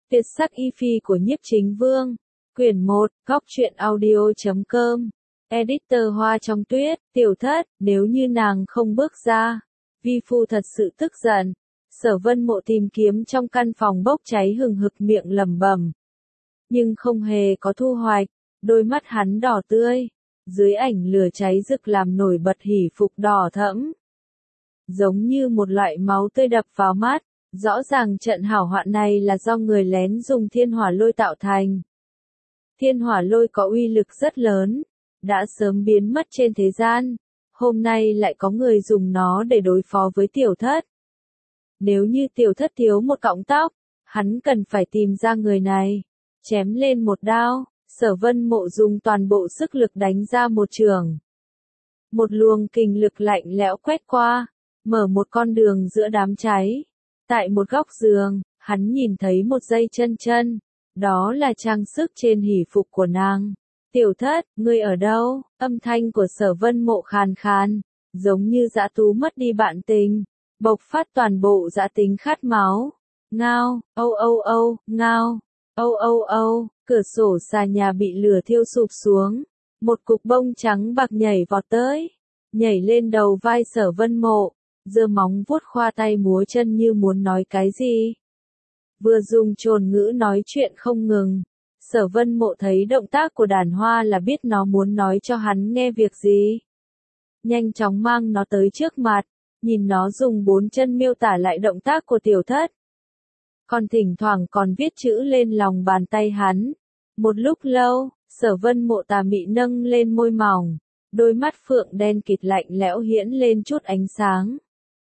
Tuyệt sắc y phi của Nhiếp Chính Vương. Quyển 1, Góc truyện audio.com. Editor Hoa Trong Tuyết, Tiểu Thất, nếu như nàng không bước ra. Vi phu thật sự tức giận. Sở Vân Mộ tìm kiếm trong căn phòng bốc cháy hừng hực miệng lẩm bẩm. Nhưng không hề có thu hoạch, đôi mắt hắn đỏ tươi. Dưới ảnh lửa cháy rực làm nổi bật hỉ phục đỏ thẫm. Giống như một loại máu tươi đập vào mắt. Rõ ràng trận hảo hoạn này là do người lén dùng thiên hỏa lôi tạo thành. Thiên hỏa lôi có uy lực rất lớn, đã sớm biến mất trên thế gian, hôm nay lại có người dùng nó để đối phó với Tiểu Thất. Nếu như Tiểu Thất thiếu một cọng tóc, hắn cần phải tìm ra người này, chém lên một đao. Sở Vân Mộ dùng toàn bộ sức lực đánh ra một chưởng. Một luồng kình lực lạnh lẽo quét qua, mở một con đường giữa đám cháy. Tại một góc giường, hắn nhìn thấy một dây chân, đó là trang sức trên hỷ phục của nàng. Tiểu Thất, ngươi ở đâu? Âm thanh của Sở Vân Mộ khàn khàn, giống như dã thú mất đi bạn tình, bộc phát toàn bộ dã tính khát máu. Ngao, âu âu âu, ngao, âu âu âu, cửa sổ xà nhà bị lửa thiêu sụp xuống, một cục bông trắng bạc nhảy vọt tới, nhảy lên đầu vai Sở Vân Mộ. Giơ móng vuốt khoa tay múa chân như muốn nói cái gì. Vừa dùng trồn ngữ nói chuyện không ngừng. Sở Vân Mộ thấy động tác của đàn hoa là biết nó muốn nói cho hắn nghe việc gì. Nhanh chóng mang nó tới trước mặt, nhìn nó dùng 4 chân miêu tả lại động tác của Tiểu Thất. Còn thỉnh thoảng còn viết chữ lên lòng bàn tay hắn. Một lúc lâu, Sở Vân Mộ tà mị nâng lên môi mỏng, đôi mắt phượng đen kịt lạnh lẽo hiển lên chút ánh sáng.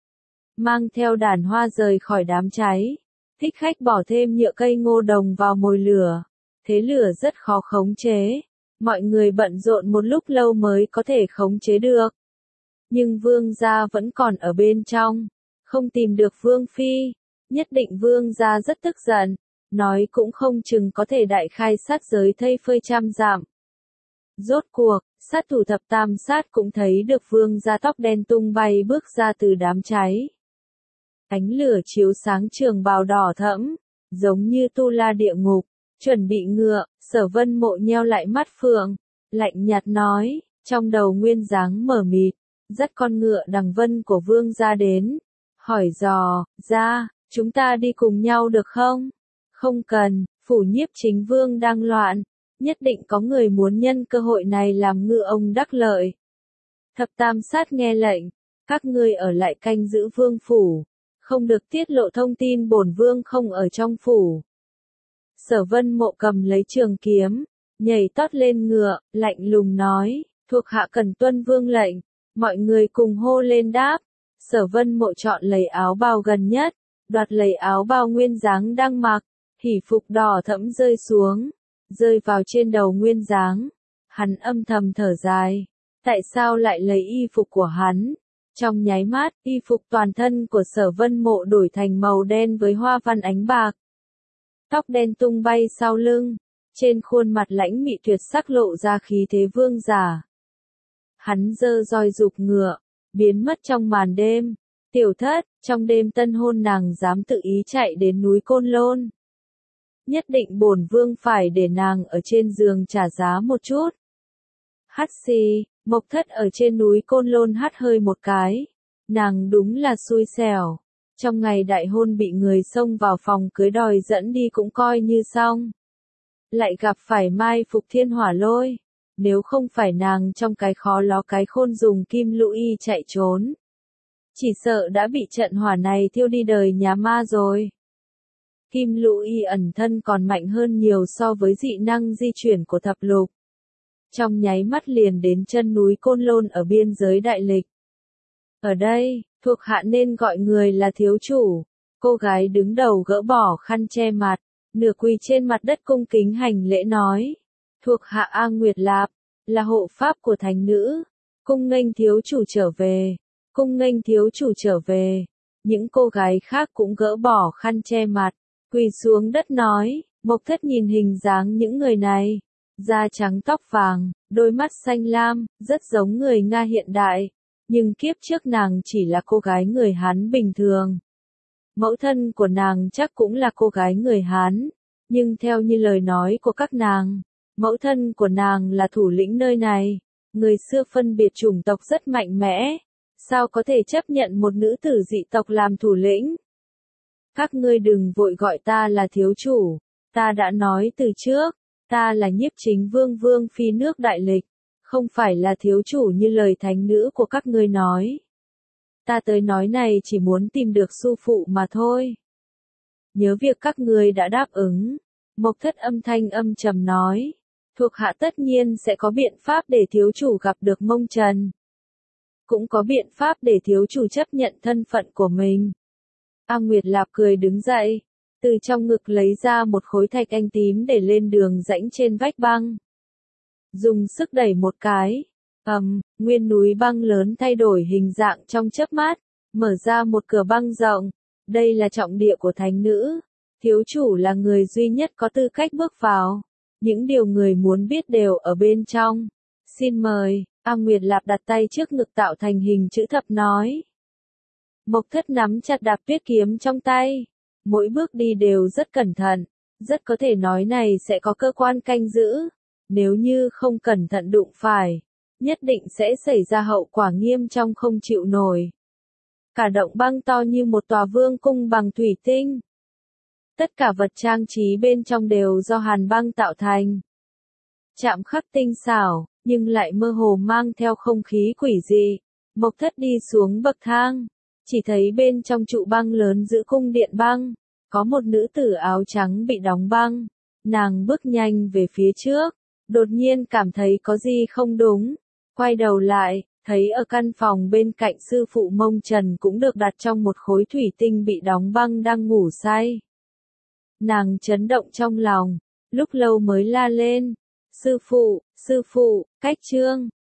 Mang theo đàn hoa rời khỏi đám cháy. Thích khách bỏ thêm nhựa cây ngô đồng vào mồi lửa. Thế lửa rất khó khống chế. Mọi người bận rộn một lúc lâu mới có thể khống chế được. Nhưng vương gia vẫn còn ở bên trong. Không tìm được vương phi. Nhất định vương gia rất tức giận. Nói cũng không chừng có thể đại khai sát giới thây phơi trăm dặm. Rốt cuộc, sát thủ thập tam sát cũng thấy được vương gia tóc đen tung bay bước ra từ đám cháy. Ánh lửa chiếu sáng trường bào đỏ thẫm, giống như tu la địa ngục, chuẩn bị ngựa. Sở Vân Mộ nheo lại mắt phượng, lạnh nhạt nói, trong đầu nguyên dáng mờ mịt, dắt con ngựa đằng vân của vương gia đến, hỏi dò, ra, chúng ta đi cùng nhau được không? Không cần, phủ Nhiếp Chính Vương đang loạn, nhất định có người muốn nhân cơ hội này làm ngư ông đắc lợi. Thập tam sát nghe lệnh, các ngươi ở lại canh giữ vương phủ. Không được tiết lộ thông tin bổn vương không ở trong phủ. Sở Vân Mộ cầm lấy trường kiếm, nhảy tót lên ngựa, lạnh lùng nói, thuộc hạ cần tuân vương lệnh. Mọi người cùng hô lên đáp. Sở Vân Mộ chọn lấy áo bào gần nhất, đoạt lấy áo bào nguyên dáng đang mặc, hỉ phục đỏ thẫm rơi xuống, rơi vào trên đầu nguyên dáng. Hắn âm thầm thở dài, tại sao lại lấy y phục của hắn? Trong nháy mắt, y phục toàn thân của Sở Vân Mộ đổi thành màu đen với hoa văn ánh bạc. Tóc đen tung bay sau lưng, trên khuôn mặt lãnh mị tuyệt sắc lộ ra khí thế vương giả. Hắn giơ roi giục ngựa, biến mất trong màn đêm. Tiểu Thất, trong đêm tân hôn nàng dám tự ý chạy đến núi Côn Lôn. Nhất định bổn vương phải để nàng ở trên giường trả giá một chút. Hắt xì. Mộc Thất ở trên núi Côn Lôn hắt hơi một cái. Nàng đúng là xui xẻo. Trong ngày đại hôn bị người xông vào phòng cưới đòi dẫn đi cũng coi như xong. Lại gặp phải mai phục thiên hỏa lôi. Nếu không phải nàng trong cái khó ló cái khôn dùng kim lũ y chạy trốn. Chỉ sợ đã bị trận hỏa này thiêu đi đời nhà ma rồi. Kim lũ y ẩn thân còn mạnh hơn nhiều so với dị năng di chuyển của thập lục. Trong nháy mắt liền đến chân núi Côn Lôn ở biên giới đại lịch. Ở đây, thuộc hạ nên gọi người là thiếu chủ. Cô gái đứng đầu gỡ bỏ khăn che mặt, nửa quỳ trên mặt đất cung kính hành lễ nói. Thuộc hạ A Nguyệt Lạp, là hộ pháp của thánh nữ. Cung nghênh thiếu chủ trở về. Cung nghênh thiếu chủ trở về. Những cô gái khác cũng gỡ bỏ khăn che mặt, quỳ xuống đất nói. Mộc Thất nhìn hình dáng những người này. Da trắng tóc vàng, đôi mắt xanh lam, rất giống người Nga hiện đại. Nhưng kiếp trước nàng chỉ là cô gái người Hán bình thường. Mẫu thân của nàng chắc cũng là cô gái người Hán. Nhưng theo như lời nói của các nàng, mẫu thân của nàng là thủ lĩnh nơi này, người xưa phân biệt chủng tộc rất mạnh mẽ, sao có thể chấp nhận một nữ tử dị tộc làm thủ lĩnh? Các ngươi đừng vội gọi ta là thiếu chủ, ta đã nói từ trước, ta là Nhiếp Chính Vương Vương phi nước Đại Lịch, không phải là thiếu chủ như lời thánh nữ của các ngươi nói. Ta tới nói này chỉ muốn tìm được su phụ mà thôi. Nhớ việc các ngươi đã đáp ứng, Mộc Thất âm thanh âm trầm nói, thuộc hạ tất nhiên sẽ có biện pháp để thiếu chủ gặp được Mông Trần. Cũng có biện pháp để thiếu chủ chấp nhận thân phận của mình. A Nguyệt Lạp cười đứng dậy, từ trong ngực lấy ra một khối thạch anh tím để lên đường rãnh trên vách băng. Dùng sức đẩy một cái, nguyên núi băng lớn thay đổi hình dạng trong chớp mắt, mở ra một cửa băng rộng. Đây là trọng địa của thánh nữ, thiếu chủ là người duy nhất có tư cách bước vào. Những điều người muốn biết đều ở bên trong. Xin mời, A Nguyệt Lạp đặt tay trước ngực tạo thành hình chữ thập nói. Mộc Thất nắm chặt đạp tuyết kiếm trong tay, mỗi bước đi đều rất cẩn thận, rất có thể nói này sẽ có cơ quan canh giữ, nếu như không cẩn thận đụng phải, nhất định sẽ xảy ra hậu quả nghiêm trọng không chịu nổi. Cả động băng to như một tòa vương cung bằng thủy tinh. Tất cả vật trang trí bên trong đều do hàn băng tạo thành. Chạm khắc tinh xảo, nhưng lại mơ hồ mang theo không khí quỷ dị. Mộc Thất đi xuống bậc thang, chỉ thấy bên trong trụ băng lớn giữa cung điện băng, có một nữ tử áo trắng bị đóng băng. Nàng bước nhanh về phía trước, đột nhiên cảm thấy có gì không đúng. Quay đầu lại, thấy ở căn phòng bên cạnh sư phụ Mông Trần cũng được đặt trong một khối thủy tinh bị đóng băng đang ngủ say. Nàng chấn động trong lòng, lúc lâu mới la lên. Sư phụ, cách trương.